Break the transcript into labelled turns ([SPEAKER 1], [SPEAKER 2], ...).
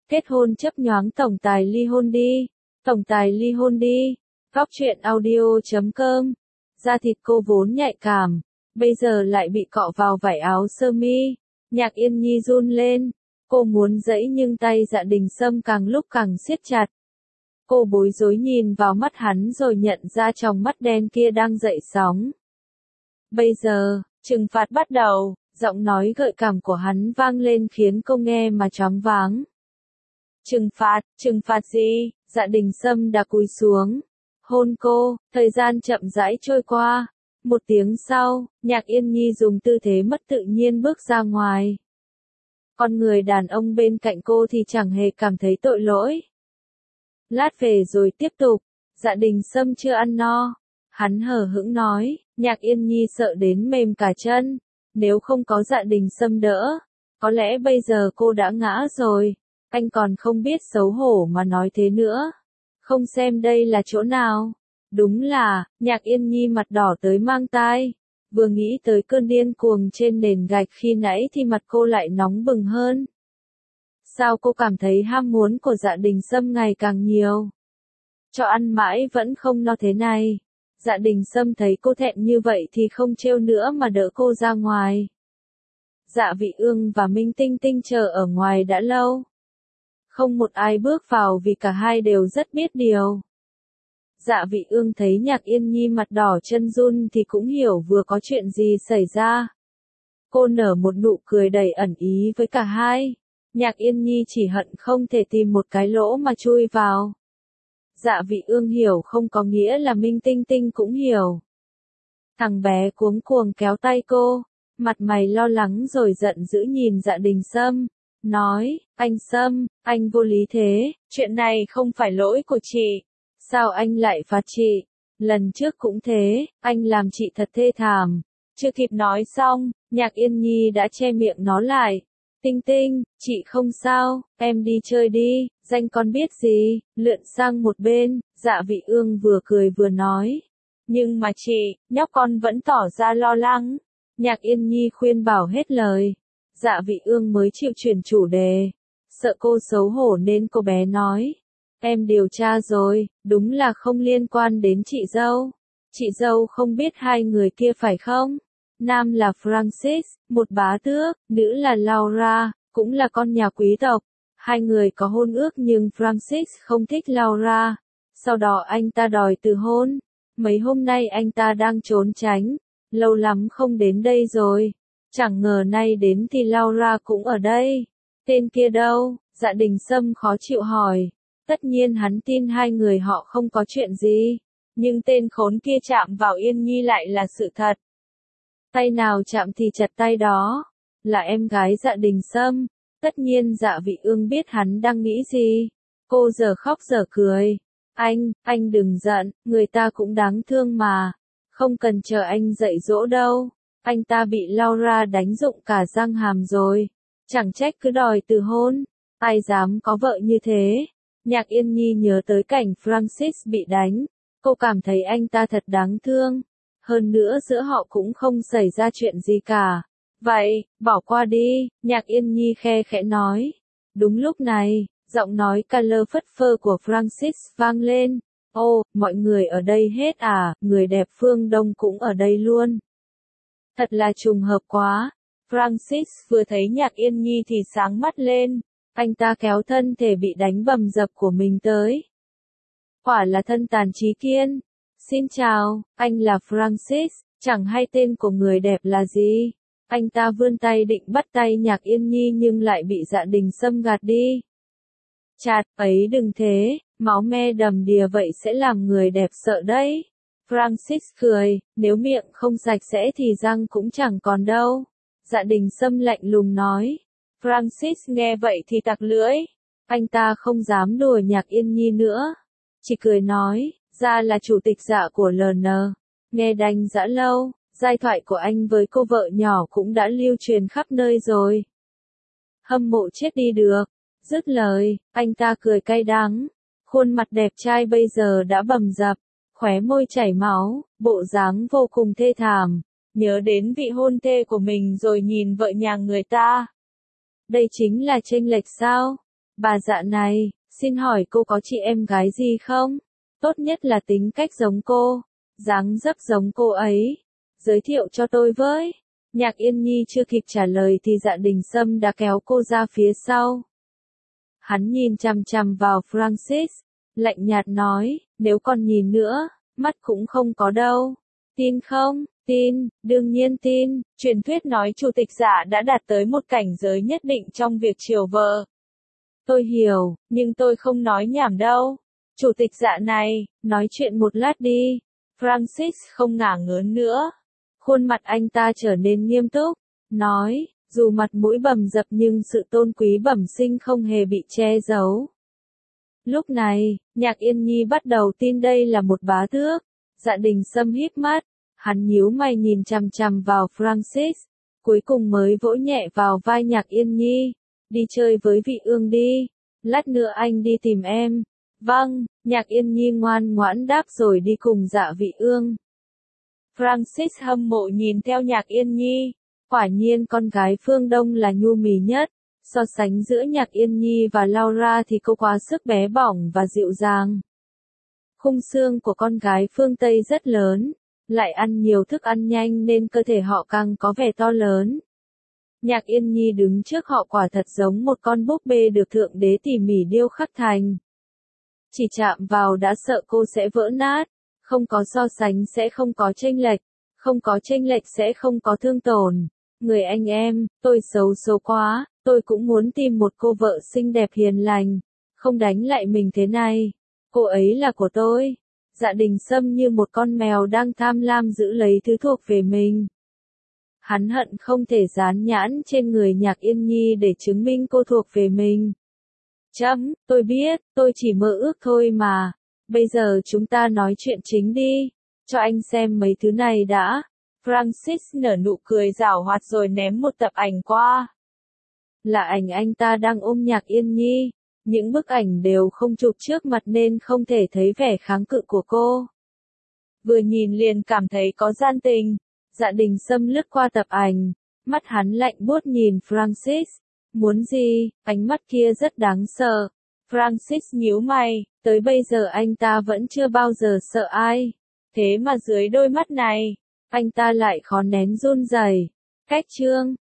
[SPEAKER 1] Kết hôn chấp nhoáng tổng tài ly hôn đi. Tổng tài ly hôn đi. Góc truyện audio.com. Da thịt cô vốn nhạy cảm, bây giờ lại bị cọ vào vải áo sơ mi. Nhạc Yên Nhi run lên. Cô muốn giãy nhưng tay Dạ Đình Sâm càng lúc càng siết chặt. Cô bối rối nhìn vào mắt hắn rồi nhận ra trong mắt đen kia đang dậy sóng. Bây giờ, trừng phạt bắt đầu, giọng nói gợi cảm của hắn vang lên khiến cô nghe mà choáng váng. Trừng phạt gì? Dạ Đình Sâm đã cúi xuống. Hôn cô, thời gian chậm rãi trôi qua. Một tiếng sau, Nhạc Yên Nhi dùng tư thế mất tự nhiên bước ra ngoài. Con người đàn ông bên cạnh cô thì chẳng hề cảm thấy tội lỗi. Lát về rồi tiếp tục. Dạ Đình Sâm chưa ăn no. Hắn hờ hững nói, Nhạc Yên Nhi sợ đến mềm cả chân. Nếu không có Dạ Đình Sâm đỡ, có lẽ bây giờ cô đã ngã rồi. Anh còn không biết xấu hổ mà nói thế nữa. Không xem đây là chỗ nào. Đúng là, Nhạc Yên Nhi mặt đỏ tới mang tai. Vừa nghĩ tới cơn điên cuồng trên nền gạch khi nãy thì mặt cô lại nóng bừng hơn. Sao cô cảm thấy ham muốn của Dạ Đình Sâm ngày càng nhiều? Cho ăn mãi vẫn không no thế này. Dạ Đình Sâm thấy cô thẹn như vậy thì không trêu nữa mà đỡ cô ra ngoài. Dạ Vị Ương và Minh Tinh Tinh chờ ở ngoài đã lâu. Không một ai bước vào vì cả hai đều rất biết điều. Dạ Vị Ương thấy Nhạc Yên Nhi mặt đỏ chân run thì cũng hiểu vừa có chuyện gì xảy ra. Cô nở một nụ cười đầy ẩn ý với cả hai. Nhạc Yên Nhi chỉ hận không thể tìm một cái lỗ mà chui vào. Dạ Vị Ương hiểu không có nghĩa là Minh Tinh Tinh cũng hiểu. Thằng bé cuống cuồng kéo tay cô, mặt mày lo lắng rồi giận dữ nhìn Dạ Đình Sâm, nói, anh Sâm, anh vô lý thế, chuyện này không phải lỗi của chị. Sao anh lại phạt chị? Lần trước cũng thế, anh làm chị thật thê thảm. Chưa kịp nói xong, Nhạc Yên Nhi đã che miệng nó lại. Tinh Tinh, chị không sao, em đi chơi đi, danh con biết gì, lượn sang một bên, Dạ Vị Ương vừa cười vừa nói. Nhưng mà chị, nhóc con vẫn tỏ ra lo lắng. Nhạc Yên Nhi khuyên bảo hết lời. Dạ Vị Ương mới chịu chuyển chủ đề. Sợ cô xấu hổ nên cô bé nói. Em điều tra rồi, đúng là không liên quan đến chị dâu. Chị dâu không biết hai người kia phải không? Nam là Francis, một bá tước, nữ là Laura, cũng là con nhà quý tộc. Hai người có hôn ước nhưng Francis không thích Laura. Sau đó anh ta đòi từ hôn. Mấy hôm nay anh ta đang trốn tránh. Lâu lắm không đến đây rồi. Chẳng ngờ nay đến thì Laura cũng ở đây. Tên kia đâu? Dạ Đình Sâm khó chịu hỏi. Tất nhiên hắn tin hai người họ không có chuyện gì. Nhưng tên khốn kia chạm vào Yên Nhi lại là sự thật. Tay nào chạm thì chặt tay đó. Là em gái Dạ Đình Sâm. Tất nhiên Dạ Vị Ương biết hắn đang nghĩ gì. Cô giờ khóc giờ cười. Anh đừng giận, người ta cũng đáng thương mà. Không cần chờ anh dạy dỗ đâu. Anh ta bị Laura đánh rụng cả răng hàm rồi. Chẳng trách cứ đòi từ hôn. Ai dám có vợ như thế. Nhạc Yên Nhi nhớ tới cảnh Francis bị đánh. Cô cảm thấy anh ta thật đáng thương. Hơn nữa giữa họ cũng không xảy ra chuyện gì cả. Vậy, bỏ qua đi, Nhạc Yên Nhi khe khẽ nói. Đúng lúc này, giọng nói cà lơ phất phơ của Francis vang lên. Ô, mọi người ở đây hết à, người đẹp phương Đông cũng ở đây luôn. Thật là trùng hợp quá. Francis vừa thấy Nhạc Yên Nhi thì sáng mắt lên. Anh ta kéo thân thể bị đánh bầm dập của mình tới. Quả là thân tàn trí kiên. Xin chào, anh là Francis, chẳng hay tên của người đẹp là gì. Anh ta vươn tay định bắt tay Nhạc Yên Nhi nhưng lại bị Dạ Đình Sâm gạt đi. Chạt, ấy đừng thế, máu me đầm đìa vậy sẽ làm người đẹp sợ đấy. Francis cười, nếu miệng không sạch sẽ thì răng cũng chẳng còn đâu. Dạ Đình Sâm lạnh lùng nói. Francis nghe vậy thì tặc lưỡi. Anh ta không dám đùa Nhạc Yên Nhi nữa. Chỉ cười nói, ra là chủ tịch Dạ của LN. Nghe đành dã lâu, giai thoại của anh với cô vợ nhỏ cũng đã lưu truyền khắp nơi rồi. Hâm mộ chết đi được. Dứt lời, anh ta cười cay đắng. Khuôn mặt đẹp trai bây giờ đã bầm dập, khóe môi chảy máu, bộ dáng vô cùng thê thảm. Nhớ đến vị hôn thê của mình rồi nhìn vợ nhà người ta. Đây chính là chênh lệch sao? Bà Dạ này, xin hỏi cô có chị em gái gì không? Tốt nhất là tính cách giống cô, dáng dấp giống cô ấy. Giới thiệu cho tôi với. Nhạc Yên Nhi chưa kịp trả lời thì Dạ Đình Sâm đã kéo cô ra phía sau. Hắn nhìn chằm chằm vào Francis, lạnh nhạt nói, nếu còn nhìn nữa, mắt cũng không có đâu. Tin không? Tin, đương nhiên tin. Truyền thuyết nói chủ tịch Dạ đã đạt tới một cảnh giới nhất định trong việc chiều vợ. Tôi hiểu, nhưng tôi không nói nhảm đâu. Chủ tịch Dạ này, nói chuyện một lát đi. Francis không ngả ngớn nữa. Khuôn mặt anh ta trở nên nghiêm túc, nói, dù mặt mũi bầm dập nhưng sự tôn quý bẩm sinh không hề bị che giấu. Lúc này, Nhạc Yên Nhi bắt đầu tin đây là một bá tước. Dạ Đình Sâm híp mắt, hắn nhíu mày nhìn chằm chằm vào Francis, cuối cùng mới vỗ nhẹ vào vai Nhạc Yên Nhi, đi chơi với vị ương đi, lát nữa anh đi tìm em. Vâng, Nhạc Yên Nhi ngoan ngoãn đáp rồi đi cùng Dạ vị ương. Francis hâm mộ nhìn theo Nhạc Yên Nhi, quả nhiên con gái phương Đông là nhu mì nhất, so sánh giữa Nhạc Yên Nhi và Laura thì cô quá sức bé bỏng và dịu dàng. Khung xương của con gái phương Tây rất lớn, lại ăn nhiều thức ăn nhanh nên cơ thể họ càng có vẻ to lớn. Nhạc Yên Nhi đứng trước họ quả thật giống một con búp bê được Thượng Đế tỉ mỉ điêu khắc thành. Chỉ chạm vào đã sợ cô sẽ vỡ nát, không có so sánh sẽ không có chênh lệch, không có chênh lệch sẽ không có thương tổn. Người anh em, tôi xấu số quá, tôi cũng muốn tìm một cô vợ xinh đẹp hiền lành, không đánh lại mình thế này. Cô ấy là của tôi. Dạ Đình Sâm như một con mèo đang tham lam giữ lấy thứ thuộc về mình. Hắn hận không thể dán nhãn trên người Nhạc Yên Nhi để chứng minh cô thuộc về mình. Tôi biết, tôi chỉ mơ ước thôi mà. Bây giờ chúng ta nói chuyện chính đi. Cho anh xem mấy thứ này đã. Francis nở nụ cười giảo hoạt rồi ném một tập ảnh qua. Là ảnh anh ta đang ôm Nhạc Yên Nhi. Những bức ảnh đều không chụp trước mặt nên không thể thấy vẻ kháng cự của cô. Vừa nhìn liền cảm thấy có gian tình. Dạ Đình Sâm lướt qua tập ảnh. Mắt hắn lạnh buốt nhìn Francis. Muốn gì? Ánh mắt kia rất đáng sợ. Francis nhíu mày, tới bây giờ anh ta vẫn chưa bao giờ sợ ai. Thế mà dưới đôi mắt này, anh ta lại khó nén run rẩy. Cách chương